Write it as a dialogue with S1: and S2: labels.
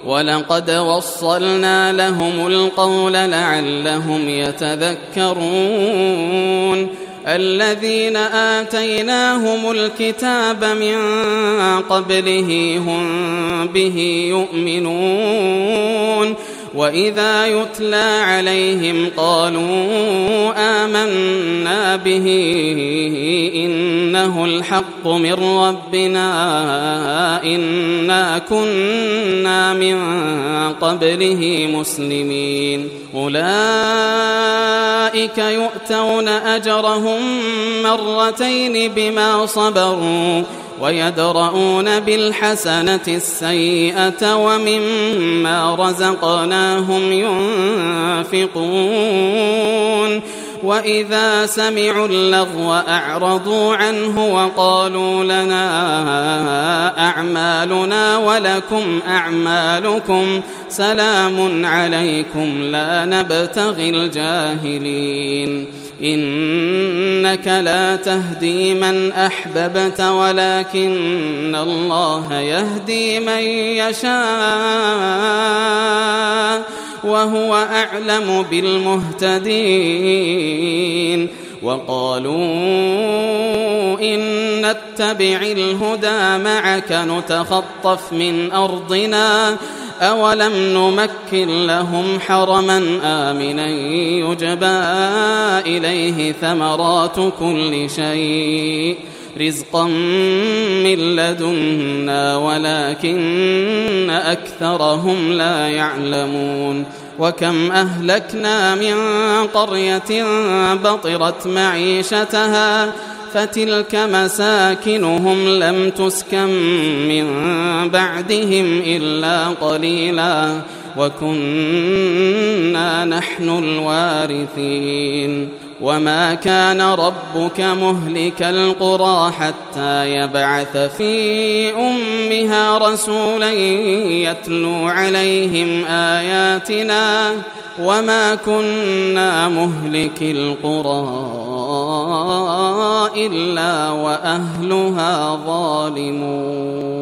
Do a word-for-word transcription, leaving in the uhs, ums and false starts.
S1: ولقد وصلنا لهم القول لعلهم يتذكرون الذين آتيناهم الكتاب من قبله هم به يؤمنون وإذا يتلى عليهم قالوا آمنا به إنه الحق من ربنا إنا كنا من قبله مسلمين أولئك يؤتون أجرهم مرتين بما صبروا ويدرؤون بالحسنة السيئة ومما رزقناهم ينفقون وإذا سمعوا اللغو أعرضوا عنه وقالوا لنا أعمالنا ولكم أعمالكم سلام عليكم لا نبتغي الجاهلين إنك لا تهدي من أحببت ولكن الله يهدي من يشاء وهو أعلم بالمهتدين وقالوا إن نتبع الهدى معك نتخطف من أرضنا أولم نمكن لهم حرما آمنا يجبى إليه ثمرات كل شيء رزقا من لدنا ولكن أكثرهم لا يعلمون وكم أهلكنا من قرية بطرت معيشتها فتلك مساكنهم لم تسكن من بعدهم إلا قليلا وكنا نحن الوارثين وما كان ربك مهلك القرى حتى يبعث في أمها رسولا يتلو عليهم آياتنا وما كنا مهلك القرى إلا وأهلها ظالمون.